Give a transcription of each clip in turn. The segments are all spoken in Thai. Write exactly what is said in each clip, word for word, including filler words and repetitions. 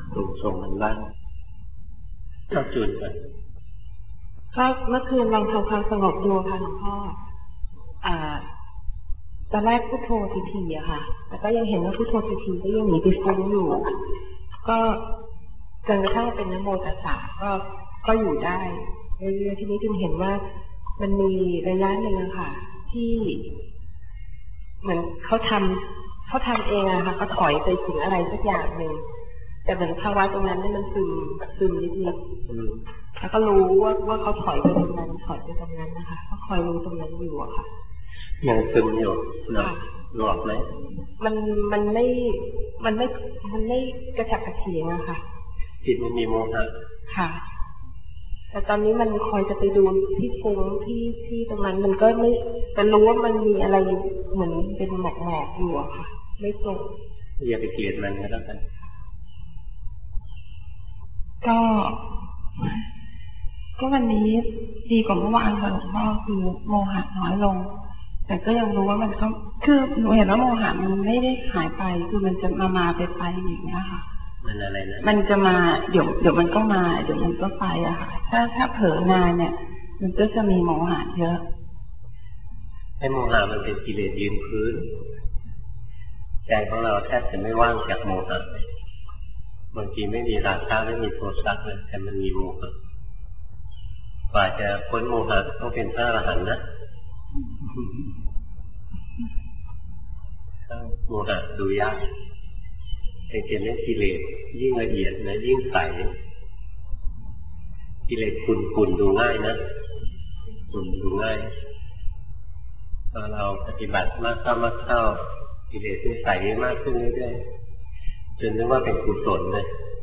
ดูส่งมันบ้างก็จุดกันก็เมื่อคืนลองทำความสงบดูค่ะหลวงพ่ออ่าตอนแรกพุทโธทีๆอะค่ะแต่ก็ยังเห็นว่าพุทโธทีๆก็ยังหนีไปฟุ้งอยู่ก็จนกระทั่งเป็นนโมตัสสะก็ก็อยู่ได้เรื่อยๆทีนี้จึงเห็นว่ามันมีระยะหนึ่งอะค่ะที่เหมือนเขาทำเขาทำเองอะค่ะก็ถอยไปถึงอะไรสักอย่างหนึ่งแต่เหมือนภาวะตรงนั้นนี่มันซึมซึมนิดๆแล้วก็รู้ว่าว่าเขาถอยไปตรงนั้นถอยไปตรงนั้นนะคะก็คอยรู้ตรงนั้นอยู่อะค่ะยังซึมอยู่เนาะหลอกไหมมันมันไม่มันไม่มันไม่กระฉับกระเฉงอะค่ะจิตมันมีโมหะค่ะแต่ตอนนี้มันคอยจะไปดูที่ฟุ้งที่ที่ตรงนั้นมันก็ไม่แต่รู้ว่ามันมีอะไรเหมือนเป็นหมอกหมอกอยู่อะค่ะไม่ตรงอย่าไปเกลียดมันก็แล้วกันก็ก็วันนี้ดีกว่าเมื่อวานค่ะหลวงพ่อคือโมหะน้อยลงแต่ก็ยังรู้ว่ามันก็คือหนูเห็นว่าโมหะมันไม่ได้หายไปคือมันจะมามาไปไปอย่างเงี้ยค่ะมันอะไรนะมันจะมาเดี๋ยวเดี๋ยวมันก็มาเดี๋ยวมันก็ไปอะค่ะถ้าถ้าเผลอนานเนี่ยมันก็จะมีโมหะเยอะให้โมหะมันเป็นกิเลสยืนพื้นใจของเราแทบจะไม่ว่างจากโมหะบางทีไม่มีราคะไม่มีโทสะเลยแต่มันมีโมหะกว่าจะพ้นโมหะต้องเป็นพระอรหันต์นะโมหะดูยากเป็นเรื่องกิเลสยิ่งละเอียดนะยิ่งใสกิเลสขุ่นขุ่นดูง่ายนะขุ่นดูง่ายพอเราปฏิบัติมากเข้ามากเข้ากิเลสใสมากขึ้นเรื่อยๆจนนึกว่าเป็นกุศลเลย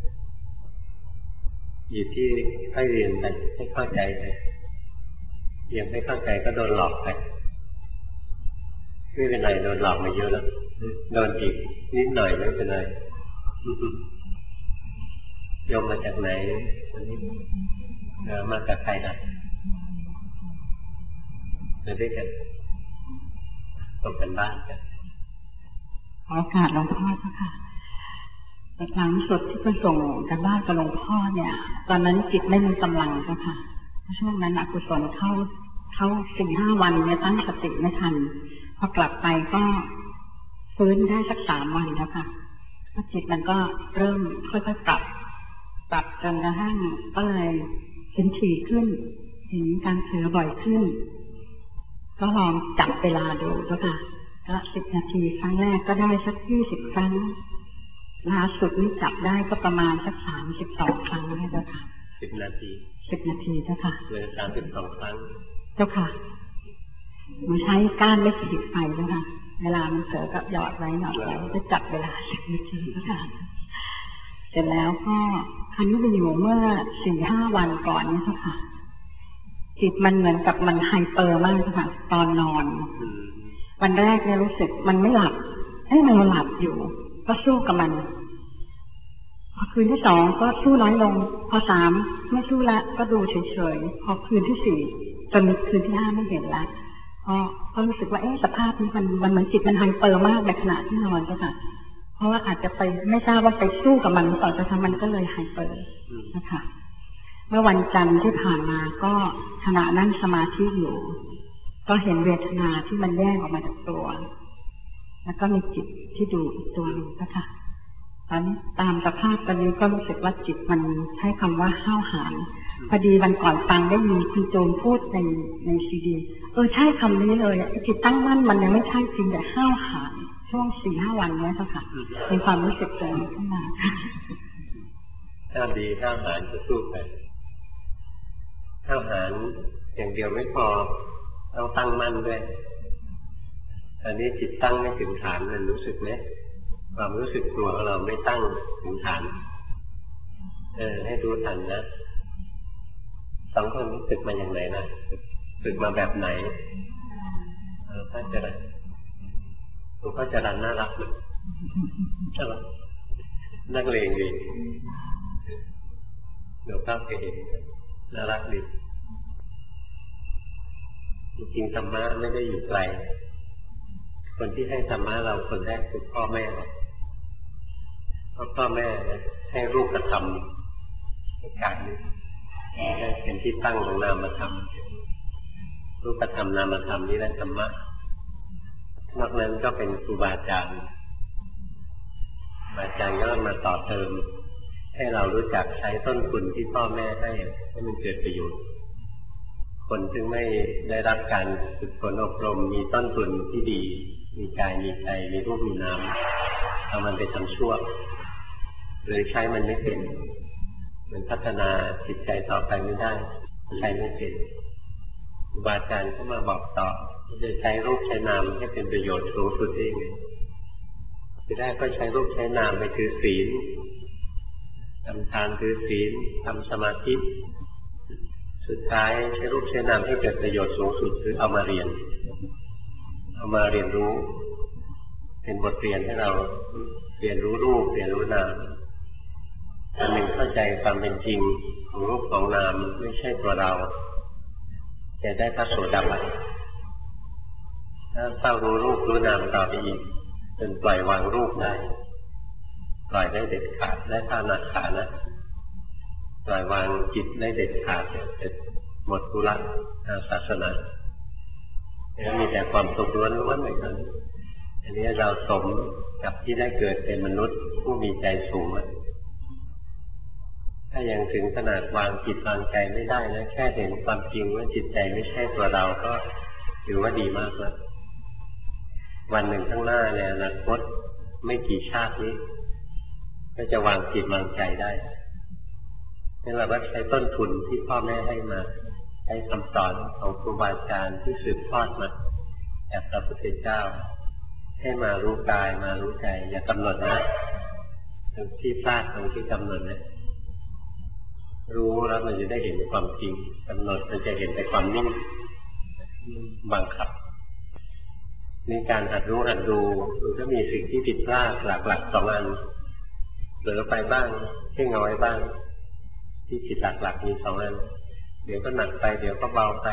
อยู่ที่ให้เรียนไปให้เข้าใจไปยังไม่เข้าใจก็โดนหลอกไปไม่เป็นไรโดนหลอกมาเยอะแล้วโดนอีกนิดหน่อยไม่เป็นไรโยมมาจากไหนมาจากใครนะมาด้วยกันตกกันบ้านกันขอโอกาสหลวงพ่อเจ้าค่ะแต่ครั้งสุดที่ไปส่งกันบ้านกับหลวงพ่อเนี่ยตอนนั้นจิตไม่มีกำลังเจ้าค่ะช่วงนั้นอกุศลเข้าเข้าสี่ห้าวันเนี่ยตั้งสติไม่ทันพอกลับไปก็ฟื้นได้สักสามวันแล้วค่ะจิตมันก็เริ่มค่อยๆปรับปรับจนกระทั่งก็เลยเห็นถี่ขึ้นเห็นการเผลอบ่อยขึ้นก็ลองจับเวลาดูเจ้าค่ะก็สิบนาทีครั้งแรกก็ได้สักยี่สิบครั้งล่าสุดนี่จับได้ก็ประมาณสักสามสิบสองครั้งได้เจ้าค่ะสิบนาทีสิบนาทีเจ้าค่ะเลยสามสิบสองครั้งเจ้าค่ะมันใช้ก้านไม่ขีดไฟเจ้าค่ะเวลามันเผลอก็หยอดไว้หยอดไว้จะจับเวลาสิบนาทีเจ้าค่ะเสร็จแล้วก็คันนี้ไปอยู่เมื่อสี่ห้าวันก่อนนี่เจ้าค่ะจิตมันเหมือนกับมันไฮเปอร์มากเจ้าค่ะตอนนอนวันแรกเนี่ยรู้สึกมันไม่หลับให้มันหลับอยู่ก็สู้กับมันพอคืนที่สองก็สู้น้อยลงพอสามไม่สู้ละก็ดูเฉยๆพอคืนที่สี่จนคืนที่ห้าไม่เห็นละพอก็รู้สึกว่าเอ๊ะสภาพนี้มันมันเหมือนจิตมันไฮเปอร์มากในขณะที่นอนก็ค่ะเพราะว่าอาจจะไปไม่ทราบว่าไปสู้กับมันต่อจะทำมันก็เลยไฮเปอร์นะคะเมื่อวันจันทร์ที่ผ่านมาก็ขณะนั่งสมาธิอยู่ก็เห็นเวทนาที่มันแยกออกมาจากตัวแล้วก็มีจิตที่ดูอีกตัวหนึ่งนะคะตอนนี้ตามสภาพตอนนี้ก็รู้สึกว่าจิตมันใช้คำว่าห้าวหาญพอดีวันก่อนฟังได้มีคุณโจมพูดในในซีดีเออใช่คำนี้เลยจิตตั้งมั่นมันยังไม่ใช่จริงแต่ห้าวหาญช่วงสี่ห้าวันนี้ค่ะเป็นความรู้สึกตรงนี้ขึ้นมาถ้าดีห้าวหาญจะสู้ไปห้าวหาญอย่างเดียวไม่พอต้องตั้งมั่นด้วยอันนี้จิตตั้งไม่ถึงฐานมันรู้สึกไหมความรู้สึกตัวของเราไม่ตั้งถึงฐานเออให้ดูทันนะสองคนรู้สึกมาอย่างไรนะรู้สึกมาแบบไหนเออถ้าจะหลวงพ่อจรัญน่ารักเลยใช่ไหมนักเลงดีหลวงพ่อเคยเห็นน่ารักดีจริงๆธรรมะไม่ได้อยู่ไกลคนที่ให้ธรรมะเราคนแรกคือพ่อแม่เราเพราะพ่อแม่ให้รูปธรรมให้กายนี้เป็นที่ตั้งของนามธรรมรูปธรรมนามธรรมนี่แหละธรรมะนอกนั้นก็เป็นครูบาอาจารย์อาจารย์ก็มาต่อเติมให้เรารู้จักใช้ต้นทุนที่พ่อแม่ให้ให้มันเกิดประโยชน์คนจึงไม่ได้รับการฝึกฝนอบรมมีต้นทุนที่ดีมีกายมีใจมีรูปมีนามเอามันไปทำชั่วหรือใช้มันไม่เป็นมันพัฒนาจิตใจต่อไปไม่ได้ใช้ไม่เป็นครูบาอาจารย์ก็มาบอกต่อจะใช้รูปใช้นามให้เป็นประโยชน์สูงสุดเองทีแรกก็ใช้รูปใช้นามไปถือศีลทำทานถือศีลทำสมาธิสุดท้ายใช้รูปใช้นามให้เกิดประโยชน์สูงสุดคือเอามาเรียนเอามาเรียนรู้เป็นบทเรียนให้เราเรียนรู้รูปเรียนรู้นามอันหนึ่งเข้าใจความเป็นจริงของรูปของนามไม่ใช่ตัวเราจะได้พระโสดาบันถ้าเฝ้ารู้รูปรู้นามต่อไปอีกจนปล่อยวางรูปได้ปล่อยได้เด็ดขาดได้ท่านาขานะปล่อยวางจิตได้เด็ดขาดจะหมดธุระทางศาสนาแล้วมีแต่ความสุขล้วนๆเลยครับอันนี้เราสมกับที่ได้เกิดเป็นมนุษย์ผู้มีใจสูงถ้ายังถึงขนาดวางจิตวางใจไม่ได้นะแค่เห็นความจริงว่าจิตใจไม่ใช่ตัวเราก็ถือว่าดีมากแล้ววันหนึ่งข้างหน้าในอนาคตไม่กี่ชาตินี้ก็จะวางจิตวางใจได้นี่เราก็ใช้ต้นทุนที่พ่อแม่ให้มาใช้คำสอนของครูบาอาจารย์ที่สืบทอดมาจากพระพุทธเจ้าให้มารู้กายมารู้ใจอย่ากำหนดนะตรงที่พลาดตรงที่กำหนดนะรู้แล้วมันจะได้เห็นความจริงกำหนดมันจะเห็นแต่ความนิ่งบังคับนี่การหัดรู้หัดดูมันก็มีสิ่งที่ผิดพลาดหลักๆสองอันเผลอไปบ้างเพ่งเอาไว้บ้างที่ผิดหลักๆมีสองอันเดี๋ยวก็หนักไปเดี๋ยวก็เบาไป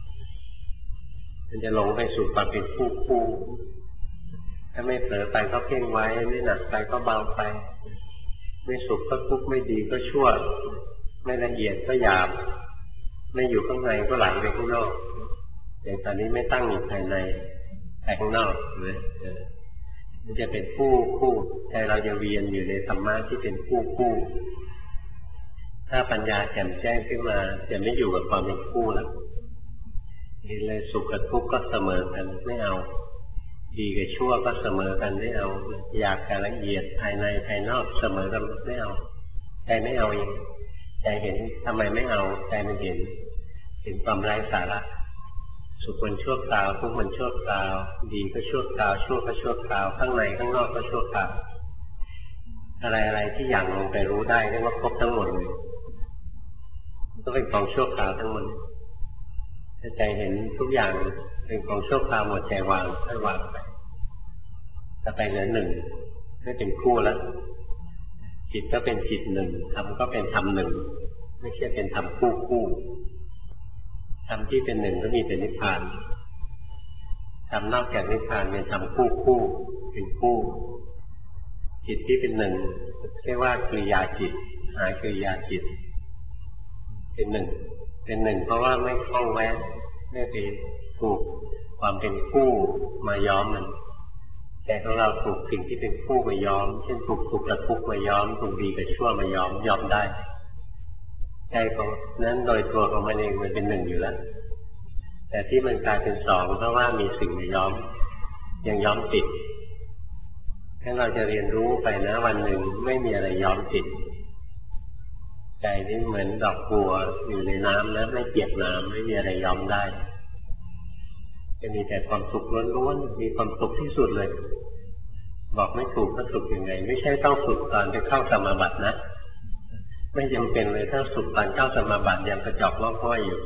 มันจะลงไปสู่ความเป็นคู่คู่ถ้าไม่เผลอไปก็เพ่งไว้ไม่หนักไปก็เบาไปไม่สุขก็ทุกข์ไม่ดีก็ชั่วไม่ละเอียดก็หยาบไม่อยู่ข้างในก็ไหลไปข้างนอกอย่างตอนนี้ไม่ตั้งอยู่ภายในแต่ข้างนอกนะมันจะเป็นคู่คู่ใจเราจะเวียนอยู่ในธรรมะที่เป็นคู่คู่ถ้าปัญญาแจ่มแจ้งขึ้นมาจะไม่อยู่กับความเป็นคู่แล้วนี่เลยสุขกับทุกข์ก็เสมอกันไม่เอาดีกับชั่วก็เสมอกันไม่เอาอยากกับละเอียดภายในภายนอกเสมอกันไม่เอาใจไม่เอาเองใจเห็นทำไมไม่เอาใจมันเห็นเห็นความไร้สาระสุขมันชั่วคราวทุกข์มันชั่วคราวดีก็ชั่วคราวชั่วก็ชั่วคราวข้างในข้างนอกก็ชั่วคราวอะไรอะไรที่อย่างลงไปรู้ได้เรียกว่าครบทั้งหมดเลยก็เป็นของชั่วคราวทั้งหมดถ้าใจเห็นทุกอย่างเป็นของชั่วคราวหมดใจวางให้วางไปถ้าไปเหลือหนึ่งก็เป็นคู่แล้วจิตก็เป็นจิตหนึ่งธรรมก็เป็นธรรมหนึ่งไม่ใช่เป็นธรรมคู่คู่ธรรมที่เป็นหนึ่งก็มีแต่นิพพานธรรมนอกจากนิพพานเป็นธรรมคู่คู่เป็นคู่จิตที่เป็นหนึ่งเรียกว่ากิริยาจิตหากิริยาจิตเป็นหนึ่งเป็นหนึ่งเพราะว่าไม่คล้องแวะไม่ไปถูกความเป็นคู่มาย้อมมันแต่ของเราถูกสิ่งที่เป็นคู่มาย้อมเช่นถูกถูกกับทุกข์มาย้อมถูกดีกับชั่วมาย้อมย้อมได้ใจของนั้นโดยตัวของมันเองมันเป็นหนึ่งอยู่แล้วแต่ที่มันกลายเป็นสองเพราะว่ามีสิ่งมาย้อมยังย้อมติดให้เราจะเรียนรู้ไปนะวันหนึ่งไม่มีอะไรย้อมติดใจนี่เหมือนดอกบัวอยู่ในน้ำนะไม่เปียกน้ำไม่มีอะไรย้อมได้จะมีแต่ความสุขล้วนๆมีความสุขที่สุดเลยบอกไม่ถูกว่าสุขยังไงไม่ใช่ต้องสุขตอนไปเข้าสมาบัตินะไม่จำเป็นเลยถ้าสุขตอนเข้าสมาบัติยังกระจอกล้อห้อยอยู่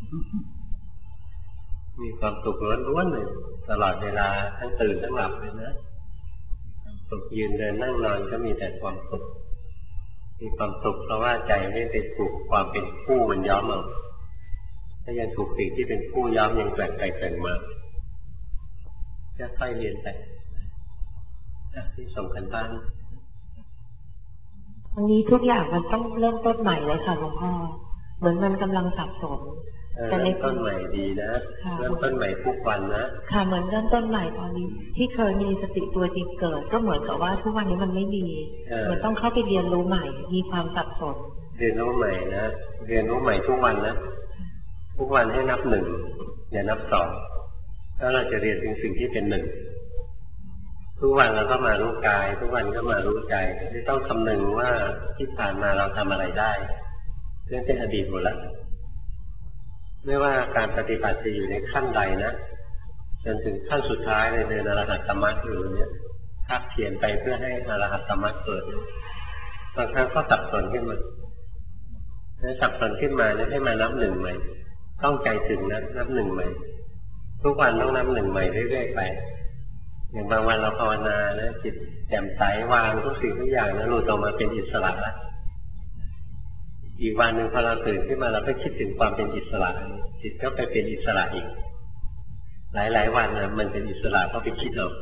มีความสุขล้วนๆเลยตลอดเวลาทั้งตื่นทั้งหลับเลยนะสุขยืนเดินนั่งนอนก็มีแต่ความสุขมีความสุขเพราะว่าใจไม่ไปถูกความเป็นคู่มันย้อมเอาถ้ายังถูกสิ่งที่เป็นคู่ย้อมยังแปลกไปแปลกมาจะค่อยเรียนไปที่ส่งกันบ้านวันนี้ทุกอย่างมันต้องเริ่มต้นใหม่เลยค่ะหลวงพ่อเหมือนมันกำลังสับสนแต่เริ่มต้นใหม่ดีนะเริ่มต้นใหม่ทุกวันนะค่ะเหมือนเริ่มต้นใหม่ตอนนี้ที่เคยมีสติตัวจริงเกิดก็เหมือนกับว่าทุกวันนี้มันไม่มีเหมือนต้องเข้าไปเรียนรู้ใหม่มีความสับสนเรียนรู้ใหม่นะเรียนรู้ใหม่ทุกวันนะทุกวันให้นับหนึ่งอย่านับสองแล้วเราจะเรียนถึงสิ่งที่เป็นหนึ่งทุกวันเราก็มารู้กายทุกวันก็มารู้ใจไม่ต้องคำนึงว่าที่ผ่านมาเราทำอะไรได้เรื่องเป็นอดีตหมดแล้วไม่ว่าการปฏิบัติจะอยู่ในขั้นใดนะจนถึงขั้นสุดท้ายในเดินอรหัตตมรรคอยู่เนี่ยภาคเพียรไปเพื่อให้อรหัตตมรรคเกิดบางครั้งก็สับสนขึ้นมาถ้าสับสนขึ้นมาเนี่ยให้มานับหนึ่งใหม่ต้องใจถึงนะนับหนึ่งใหม่ทุกวันต้องนับหนึ่งใหม่เรื่อยๆไปอย่างบางวันเราภาวนานะจิตแจ่มใสวางทุกสิ่งทุกอย่างนะหลุดออกมาเป็นอิสระแล้วอีกวันหนึ่งพอเราตื่นขึ้นมาเราก็คิดถึงความเป็นอิสระจิตก็ไปเป็นอิสระอีกหลายๆวันนะมันเป็นอิสระก็ไปคิดเอา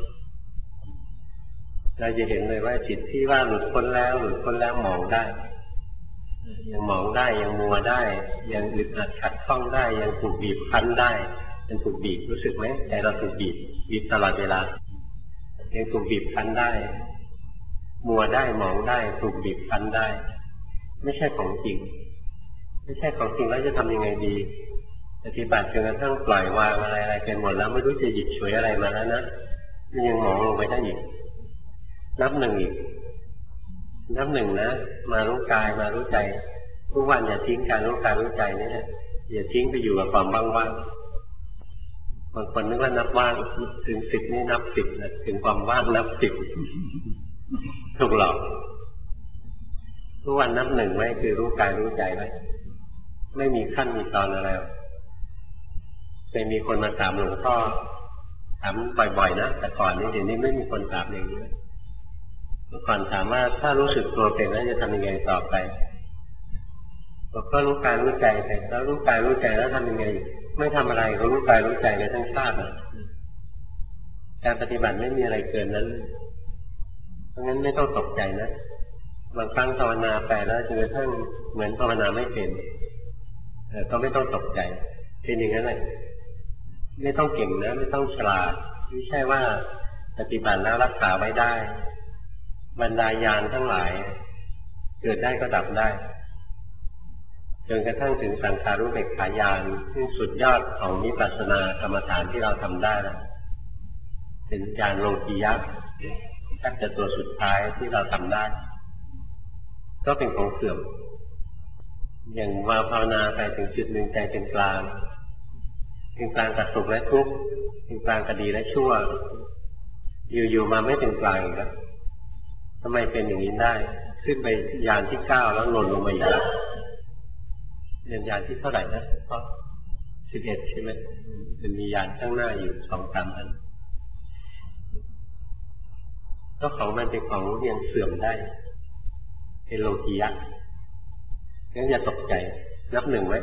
เราจะเห็นเลยว่าจิตที่ว่าหลุดพ้นแล้วหลุดพ้นแล้วมองได้ยังมองได้ยังมัวได้ยังอึดอัดขัดข้องได้ยังถูกบีบคั้นได้ยังถูกบีบรู้สึกไหมใจเราถูกบีบบีบตลอดเวลายังถูกบีบคั้นได้มัวได้มองได้ถูกบีบคั้นได้ไม่ใช่ของจริงไม่ใช่ของจริงแล้วจะทำยังไงดีปฏิบัติจนกระทั่งปล่อยวางอะไรอะไรกันหมดแล้วไม่รู้จะหยิบฉวยอะไรมาแล้วนะมันยังมองลงไปได้อีกนับหนึ่งอีกนับหนึ่งนะมารู้กายมารู้ใจทุกวันอย่าทิ้งการรู้กายรู้ใจนี่นะอย่าทิ้งไปอยู่กับความว่างๆบางคนนึกว่านับว่างถึงสิบนี่นับสิบนะถึงความว่างนับสิบถูกหลอกทุกวันนับหนึ่งไว้คือรู้กายรู้ใจไว้ไม่มีขั้นมีตอนอะไรเคยมีคนมาถามหลวงพ่อถามบ่อยๆนะแต่ก่อนนี้เดี๋ยวนี้ไม่มีคนถามอย่างนี้เมื่อก่อนถามว่าถ้ารู้สึกตัวเป็นแล้วจะทำยังไงต่อไปบอกก็รู้กายรู้ใจไปแล้วรู้กายรู้ใจแล้วทำยังไงไม่ทำอะไรก็รู้กายรู้ใจในทั้งชาติการปฏิบัติไม่มีอะไรเกินนั้นเพราะงั้นไม่ต้องตกใจนะบางครั้งภาวนาไปแล้วจนกระทั่งเหมือนภาวนาไม่เป็นก็ไม่ต้องตกใจเป็นอย่างนั้นแหละไม่ต้องเก่งนะไม่ต้องฉลาดไม่ใช่ว่าปฏิบัติแล้วรักษาไว้ได้บรรดาญาณทั้งหลายเกิดได้ก็ดับได้จนกระทั่งถึงสังขารุเบกขาญาณที่สุดยอดของวิปัสสนากรรมฐานที่เราทำได้แล้วเป็นญาณโลกียะแทบจะตัวสุดท้ายที่เราทำได้ก็เป็นของเสื่อมอย่างมาภาวนาไปถึงจุดหนึ่งใจเป็นกลางเป็นกลางกับสุขและทุกข์เป็นกลางกับดีและชั่วอยู่ๆมาไม่เป็นกลางอีกแล้วทำไมเป็นอย่างนี้ได้ขึ้นไปญาณที่เก้าแล้วหล่นลงมาอีกแล้วเรียนญาณที่เท่าไหร่นะเพราะสิบเอ็ดใช่ไหมมันมีญาณข้างหน้าอยู่สองสามอันก็ของมันเป็นของยังเสื่อมได้เป็นโลกียะงั้นอย่าตกใจนับหนึ่งไว้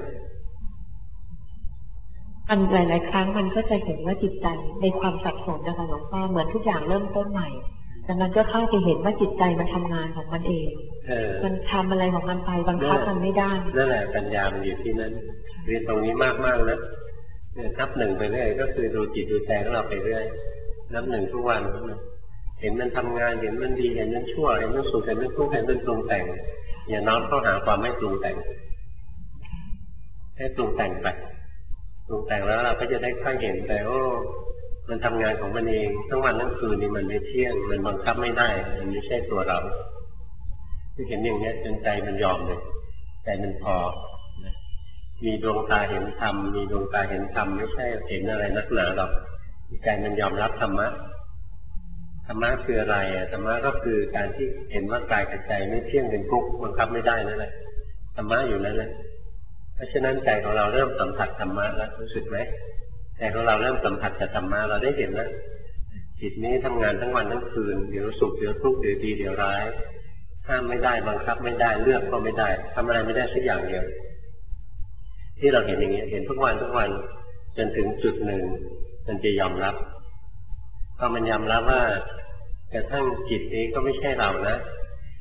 อันหลายๆครั้งมันก็จะเห็นว่าจิตใจในความสับสนนะคะหลวงพ่อเหมือนทุกอย่างเริ่มต้นใหม่แต่มันก็เข้าไปเห็นว่าจิตใจมันทำงานของมันเองมันทำอะไรของมันไปบังคับมันไม่ได้นั่นแหละปัญญามันอยู่ที่นั้นเรียนตรงนี้มากๆนะนับหนึ่งไปเรื่อยก็คือดูจิตดูใจของเราไปเรื่อยนับหนึ่งทุกวันเห็นมันทำงานเห็นมันดีเห็นมันชั่วเห็นมันสุขเห็นมันทุกข์เห็นมันปรุงแต่งอย่าน้อมเข้าหาความไม่ปรุงแต่งให้ปรุงแต่งไปปรุงแต่งแล้วเราก็จะได้ค่อยเห็นไปโอ้มันทำงานของมันเองทั้งวันทั้งคืนนี่มันไม่เที่ยงมันบังคับไม่ได้มันไม่ใช่ตัวเราที่เห็นอย่างนี้จนใจมันยอมเลยใจมันพอมีดวงตาเห็นธรรมมีดวงตาเห็นธรรมไม่ใช่เห็นอะไรนักหนาหรอกใจมันยอมรับธรรมะธรรมะคืออะไรอ่ะธรรมะก็คือการที่เห็นว่ากายกับใจไม่เที่ยงเป็นทุกข์บังคับไม่ได้นั่นแหละธรรมะอยู่นั่นแหละเพราะฉะนั้นใจของเราเริ่มสัมผัสธรรมะแล้วรู้สึกไหมใจของเราเริ่มสัมผัสกับธรรมะเราได้เห็นแล้วจิตนี้ทำงานทั้งวันทั้งคืนเดี๋ยวสุขเดี๋ยวทุกข์เดี๋ยวดีเดี๋ยวร้ายห้ามไม่ได้บังคับไม่ได้เลือกก็ไม่ได้ทำอะไรไม่ได้สักอย่างเดียวที่เราเห็นอย่างนี้เห็นทุกวันทุกวันจนถึงจุดหนึ่งมันจะยอมรับพอมันยอมรับว่ากระทั่งจิตนี้ก็ไม่ใช่เรานะ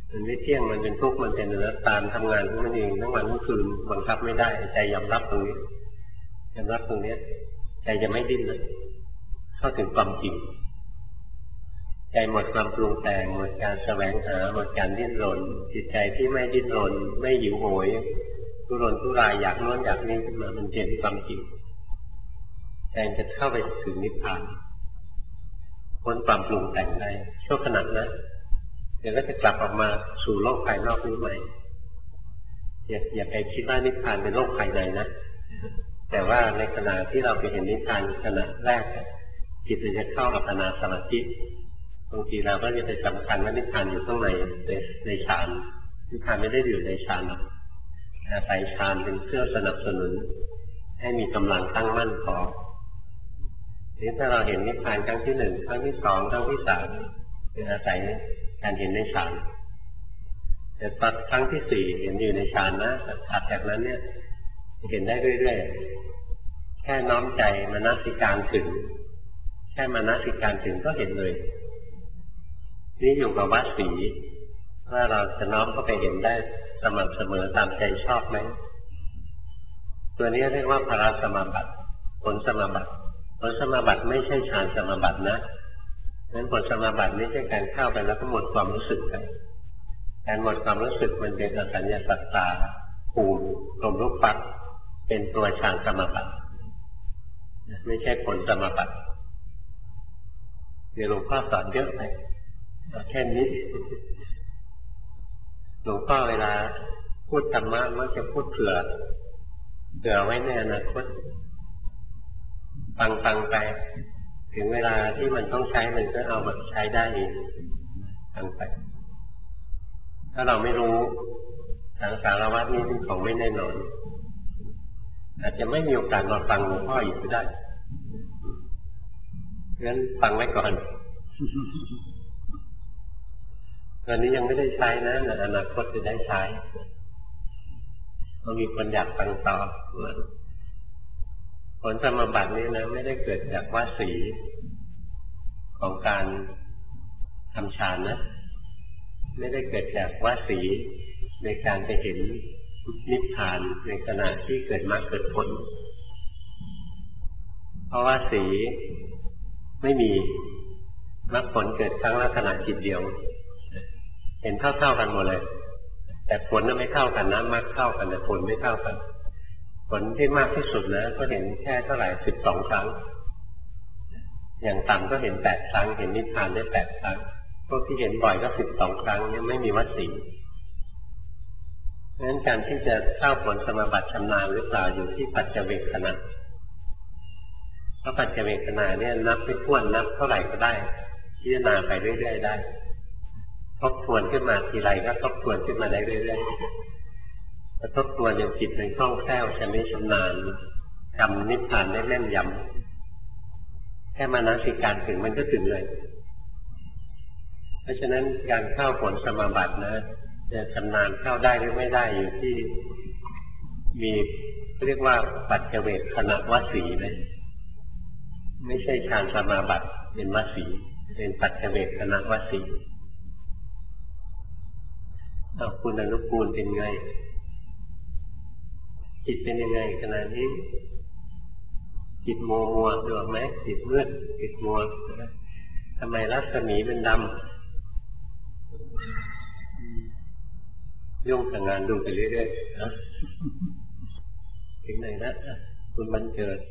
มันไม่เที่ยงมันเป็นทุกข์มันเป็นอนัตตาทำงานของมันเองทั้งวันทั้งคืนบังคับไม่ได้ใจยอมรับตรงนี้ยอมรับตรงนี้ใจจะไม่ดิ้นเลยเข้าถึงความจริงใจหมดความปรุงแต่งหมดการแสวงหาหมดการดิ้นรนจิตใจที่ไม่ดิ้นรนไม่หิวโหยทุรนทุรายอยากโน้นอยากนี้ขึ้นมามันเห็นความจริงใจจะเข้าไปถึงนิพพานพ้นความปรุงแต่งได้ชั่วขณะนะเดี๋ยวก็จะกลับออกมาสู่โลกภายนอกนี้ใหม่อย่าอย่าไปคิดว่านิพพานเป็นโลกภายในนะแต่ว่าในขณะที่เราไปเห็นนิพพานขณะแรกจิตมันจะเข้าอัปปนาสมาธิบางทีเราก็จะไปสำคัญว่านิพพานอยู่ข้างในในในฌานนิพพานไม่ได้อยู่ในฌานหรอกอาศัยฌานเป็นเครื่องสนับสนุนให้มีกำลังตั้งมั่นพอนี่ถ้าเราเห็นนิพพานครั้งที่หนึ่งครั้งที่สองครั้งที่สามเป็นอาศัยการเห็นในฌานแต่ตอนครั้งที่สี่เห็นอยู่ในฌานนะถัดจากนั้นเนี่ยเห็นได้เรื่อยๆแค่น้อมใจมนสิการถึงแค่มนสิการถึงก็เห็นเลยนี่อยู่กับวัดสีว่าเราจะน้อมเข้าไปเห็นได้สม่ำเสมอตามใจชอบไหมตัวนี้เรียกว่าภารสมาบัติผลสมาบัติผลสมาบัติไม่ใช่ฌานสมาบัตินะนั้นผลสมาบัติไม่ใช่การเข้าไปแล้วก็หมดความรู้สึกกันการหมดความรู้สึกมันเป็นอสัญญาสัตตาภูมิลมรูปปักเป็นตัวฌานสมาบัติไม่ใช่ผลสมาบัติเดี๋ยวหลวงพ่อสอนเยอะไปแค่นี้หลวงพ่อเวลาพูดธรรมะมักจะพูดเผื่อเผื่อไว้ในอนาคตฟังฟังไปถึงเวลาที่มันต้องใช้มันก็เอามาใช้ได้เองฟังไปถ้าเราไม่รู้ทางสารวัตรนี้เป็นของไม่แน่นอนอาจจะไม่มีโอกาสมาฟังหลวงพ่ออีกก็ได้งั้นฟังไว้ก่อนตอนนี้ยังไม่ได้ใช้นะในอนาคตจะได้ใช้เรามีคนอยากฟังต่อผลสมาบัตินี้นะไม่ได้เกิดจากวสีของการทำฌานนะไม่ได้เกิดจากวสีในการไปเห็นนิพพานในขณะที่เกิดมรรคเกิดผลเพราะวสีไม่มีมรรคผลเกิดครั้งละขณะจิตเดียวเห็นเท่าๆกันหมดเลยแต่ผลนั้นไม่เท่ากันนะมรรคเท่ากันแต่ผลไม่เท่ากันผลที่มากที่สุดนะก็เห็นแค่เท่าไหร่สิบสองครั้งอย่างต่ำก็เห็นแปดครั้งเห็นนิพพานได้แปดครั้งพวกที่เห็นบ่อยก็สิบสองครั้งเนี่ยไม่มีวัดสีเพราะฉะนั้นการที่จะเข้าผลสมาบัติชำนาญหรือเปล่าอยู่ที่ปัจเจเวคขณะเพราะปัจเจเวคขณะเนี่ยนับไม่ถ้วนนับเท่าไหร่ก็ได้พิจารณาไปเรื่อยๆได้ทบทวนขึ้นมาทีไรก็ทบทวนขึ้นมาได้เรื่อยๆพอทบทวนอย่างจิตเป็นคล่องแคล่วชำนิชำนาญจำนิพพานได้แม่นยำแค่มนสิการถึงมันก็ถึงเลยเพราะฉะนั้นการเข้าผลสมาบัตินะจะชำนาญเข้าได้หรือไม่ได้อยู่ที่มีเรียกว่าปัจเจเวคขณะวสีเลยไม่ใช่ฌานสมาบัติเป็นวสีเป็นปัจเจเวคขณะวสีเอาคุณอนุกูลเป็นไงจิตเป็นยังไงขณะนี้จิตมัวมัวดูไหมจิตมืดจิตมัวทำไมรัศมีเป็นดำยุ่งกับงานดูไปเรื่อยๆนะถึงไหนนะคุณบรรเจิด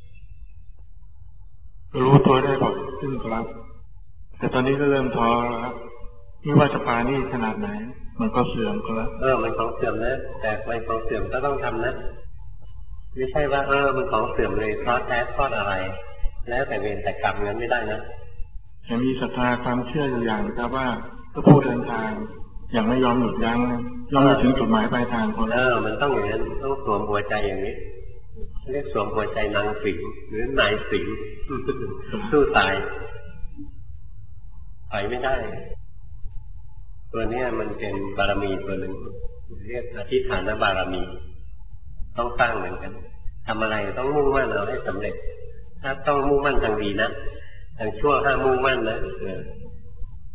รู้ตัวได้บ่อยขึ้นครับแต่ตอนนี้ก็เริ่มท้อแล้วครับไม่ว่าจะปานี่ขนาดไหนมันก็เสื่อมครับเออมันของเสื่อมนะแต่มันของเสื่อมก็ต้องทำนะไม่ใช่ว่าเออมันของเสื่อมเลยเพราะแท้เพราะอะไรแล้วแต่เวรแต่กรรมงั้นไม่ได้นะแต่มีศรัทธาความเชื่ออยู่อย่างนะครับว่าก็พูดเดินทางอย่างไม่ยอมหยุดยั้งยอมไปถึงจุดหมายปลายทางคนเออมันต้องอย่างนั้นต้องสวมหัวใจอย่างนี้เรียกสวมหัวใจนางสิงหรือนายสิงสู้ตายถอยไม่ได้ตัวนี้มันเป็นบารมีตัวหนึ่งเรียกอธิฐานบารมีต้องสร้างเหมือนกันทำอะไรต้องมุ่งมั่นเอาให้สำเร็จถ้าต้องมุ่งมั่นทางดีนะทางชั่วห้ามมุ่งมั่นนะ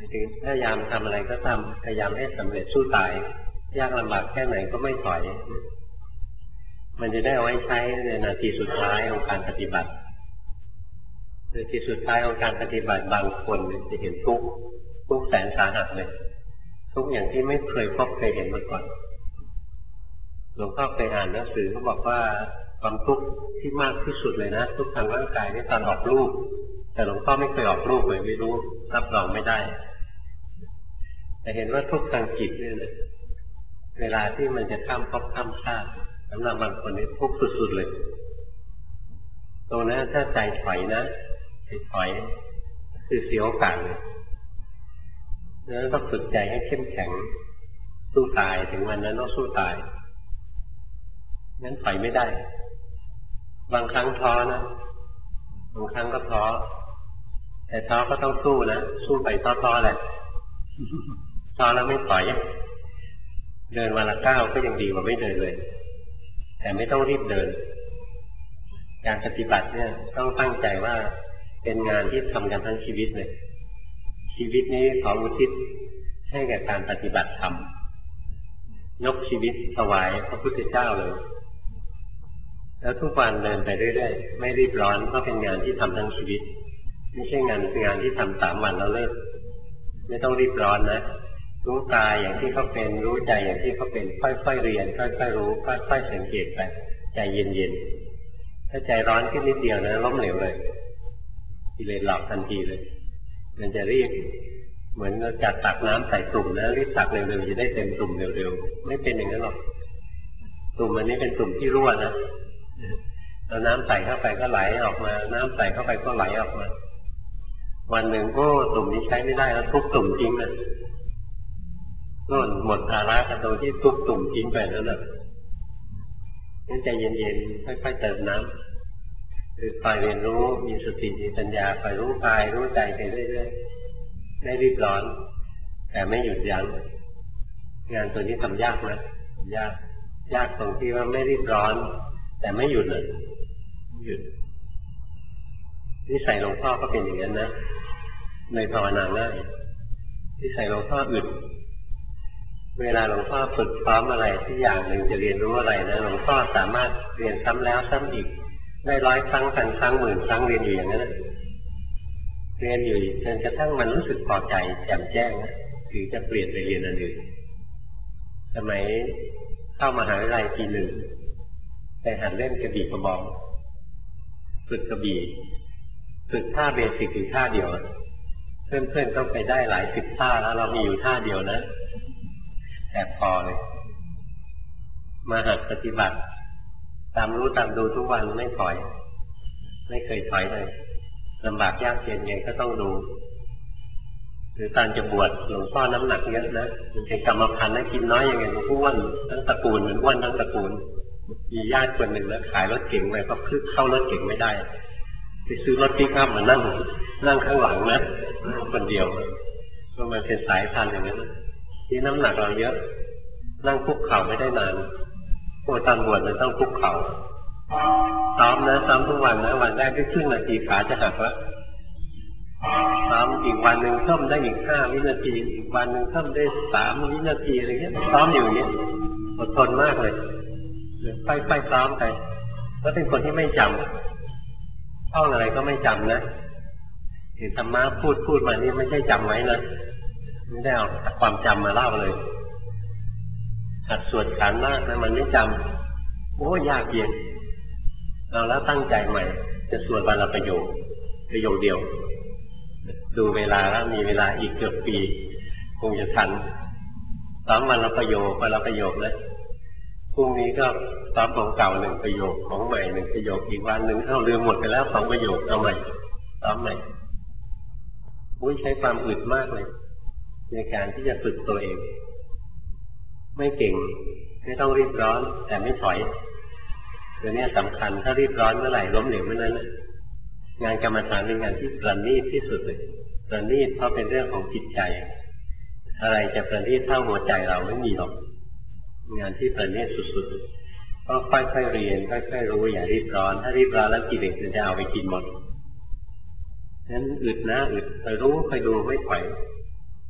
ถึงพยายามทำอะไรก็ทำพยายามให้สำเร็จสู้ตายยากลำบากแค่ไหนก็ไม่ถอยมันจะได้เอาไว้ใช้ในนาทีสุดท้ายของการปฏิบัตินาทีสุดท้ายของการปฏิบัติบางคนจะเห็นทุกข์ทุกข์แสนสาหัสเลยทุกข์อย่างที่ไม่เคยพบเคยเห็นมาก่อนหลวงพ่อเคยอ่านหนังสือเขาบอกว่าความทุกข์ที่มากที่สุดเลยนะทุกข์ทางร่างกายนี่ตอนออกลูกแต่หลวงพ่อไม่เคยออกลูกเลยไม่รู้รับรองไม่ได้แต่เห็นว่าทุกข์ทางจิตเนี่ยนะเวลาที่มันจะข้ามภพข้ามชาติสำหรับบางคนนี่ทุกข์สุดๆเลยตรงนั้นถ้าใจถอยนะใจถอยคือเสียโอกาสเลยแล้วต้องฝึกใจให้เข้มแข็งสู้ตายถึงวันนั้นต้องสู้ตายงั้นถอยไม่ได้บางครั้งท้อนะบางครั้งก็ท้อแต่ท้อก็ต้องสู้นะสู้ไปท้อๆแหละท้อแล้วไม่ถอยเดินวันละก้าวก็ยังดีกว่าไม่เดินเลยแต่ไม่ต้องรีบเดินการปฏิบัติเนี่ยต้องตั้งใจว่าเป็นงานที่ทำกันทั้งชีวิตเลยชีวิตนี้ขออุทิศให้แก่การปฏิบัติธรรมยกชีวิตถวายพระพุทธเจ้าเลยแล้วทุกวันเดินไปเรื่อยๆไม่รีบร้อนเพราะเป็นงานที่ทำทั้งชีวิตไม่ใช่งานงานที่ทำสามวันแล้วเลิกไม่ต้องรีบร้อนนะรู้กายอย่างที่เขาเป็นรู้ใจอย่างที่เขาเป็นค่อยๆเรียนค่อยๆรู้ค่อยๆสังเกตไปใจเย็นๆถ้าใจร้อนขึ้นนิดเดียวนะล้มเหลวเลยกิเลสหลอกทันทีเลยมันจะรีบเหมือนเราจัดตักน้ำใส่ตุ่มนะรีบตักเร็วๆจะได้เต็มตุ่มเร็วๆไม่เป็นอย่างนั้นหรอกตุ่มอันนี้เป็นตุ่มที่รั่วนะเอาน้ำใส่เข้าไปก็ไหลออกมาน้ำใส่เข้าไปก็ไหลออกมาวันหนึ่งโอ้ตุ่มนี้ใช้ไม่ได้แล้วทุกตุ่มจริงนะโน่นหมดภาระกันตรงที่ทุกตุ่มจริงไปแล้วนะงั้นใจเย็นๆค่อยๆเติมน้ำคือคอยเรียนรู้มีสติมีปัญญาคอยรู้กายรู้ใจไปเรื่อยๆไม่รีบร้อนแต่ไม่หยุดยั้งงานตัวนี้ทำยากนะยากยากตรงที่ว่าไม่รีบร้อนแต่ไม่หยุดเลยหยุดนิสัยหลวงพ่อก็เป็นอย่างนั้นนะในภาวนาง่ายนิสัยหลวงพ่ออึดเวลาหลวงพ่อฝึกพร้อมอะไรที่อย่างหนึ่งจะเรียนรู้อะไรนะหลวงพ่อสามารถเรียนซ้ำแล้วซ้ำอีกได้ร้อยครั้งพันครั้งหมื่นครั้งเรียนอยู่อย่างนั้นนะเรียนอยู่จนกระทั่งมันรู้สึกพอใจแจ่มแจ้งนะถึงจะเปลี่ยนไปเรียนอันอื่นสมัยเข้ามหาวิทยาลัยปีหนึ่งไปหัดเล่นกระบี่กระบองฝึกกระบี่ฝึกท่าเบสิกอยู่ท่าเดียวเพื่อนๆต้องไปได้หลายสิบท่าแล้วเรามีอยู่ท่าเดียวนะแอบพอเลยมาหัดปฏิบัติตามรู้ตามดูทุกวันไม่ถอยไม่เคยถอยเลยลำบากยากเย็นไงก็ต้องดูหรือตอนจะบวชหลวงพ่อน้ำหนักเยอะนะมันเป็นกรรมพันธุ์นะกินน้อยยังไงมันอ้วนทั้งตระกูลมันอ้วนทั้งตระกูลมีญาติคนหนึ่งนะขายรถเก๋งไปก็คือเข้ารถเก๋งไม่ได้ไปซื้อรถปิกอัพมานั่งนั่งข้างหลังนะคนเดียวก็มันเป็นสายพันธุ์อย่างนั้นที่น้ำหนักเราเยอะนั่งคุกเข่าไม่ได้นานโอ้ตอนบวชมันต้องคุกเข่าซ้อมนะซ้อมทุกวันนะวันแรกได้ครึ่งนาทีขาจะหักแล้วซ้อมอีกวันหนึ่งเพิ่มได้อีกห้าวินาทีอีกวันหนึ่งเพิ่มได้สามวินาทีอะไรเงี้ยซ้อมอยู่อย่างนี้อดทนมากเลยค่อยๆซ้อมไปแล้วเป็นคนที่ไม่จำท่องอะไรก็ไม่จำนะเห็นธรรมะพูดพูดมานี่ไม่ใช่จำไว้นะไม่ได้เอาความจำมาเล่าเลยหัดสวดขันธ์มากนะมันไม่จำโอ้ยากเย็นเอาแล้วตั้งใจใหม่จะสวดวันละประโยคประโยคเดียวดูเวลาแล้วมีเวลาอีกเกือบปีคงจะทันซ้อมวันละประโยควันละประโยคนะพรุ่งนี้ก็ซ้อมของเก่าหนึ่งประโยคของใหม่หนึ่งประโยคอีกวันหนึ่งเอ้าลืมหมดไปแล้วสองประโยคเอาใหม่ซ้อมใหม่อุ้ยใช้ความอึดมากเลยในการที่จะฝึกตัวเองไม่เก่งไม่ต้องรีบร้อนแต่ไม่ถอยตัวนี้สำคัญถ้ารีบร้อนเมื่อไหร่ล้มเหลวเมื่อนั้นงานกรรมฐานเป็นงานที่ประณีตที่สุดเลยประณีตเพราะเป็นเรื่องของจิตใจอะไรจะประณีตเท่าหัวใจเราไม่มีหรอกงานที่ประณีตสุดๆก็ค่อยๆเรียนค่อยๆรู้อย่ารีบร้อนถ้ารีบร้อนแล้วกิเลสมันจะเอาไปกินหมดนั้นอึดนะอึดคอยรู้คอยดูไม่ถอย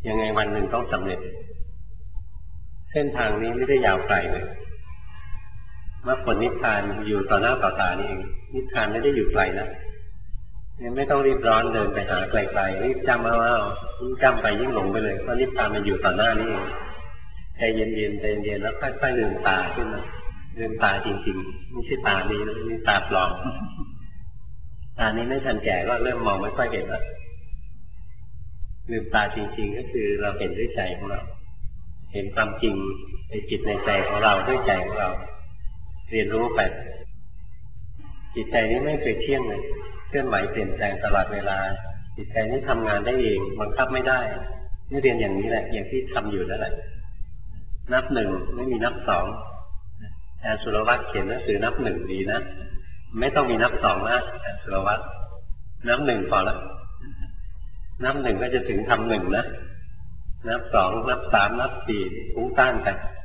ยังไงวันหนึ่งต้องสำเร็จเส้นทางนี้ไม่ได้ยาวไกลเลยมรรคผลนิพพานอยู่ต่อหน้าต่อตานี่เองนิพพานไม่ได้อยู่ไกลนะไม่ต้องรีบร้อนเดินไปหาไกลๆรีบจำเอาเอายิ่งจำไปยิ่งหลงไปเลยเพราะนิพพานมันอยู่ต่อหน้านี่เองใจเย็นๆใจเย็นแล้วค่อยๆลืมตาขึ้นมาลืมตาจริงๆไม่ใช่ตานี้นะนี่ตาปลอมตานี้ไม่ทันแก่ก็เริ่มมองไม่ค่อยเห็นแล้วลืมตาจริงๆก็คือเราเห็นด้วยใจของเราเห็นความจริงในจิตในใจของเราด้วยใจของเราเรียนรู้ไปจิตใจนี้ไม่เคยเที่ยงเลยเคลื่อนไหวเปลี่ยนแปลงตลอดเวลาจิตใจนี้ทำงานได้เองบังคับไม่ได้นี่เรียนอย่างนี้แหละอย่างที่ทำอยู่นั่นแหละนับหนึ่งไม่มีนับสองอาจารย์สุรวัตรเขียนหนังสือนับหนึ่งดีนะไม่ต้องมีนับสองนะอาจารย์สุรวัตรนับหนึ่งพอแล้วนับหนึ่งก็จะถึงทำหนึ่งนะนับสองนับสามนับสี่ฟุ้งซ่านไป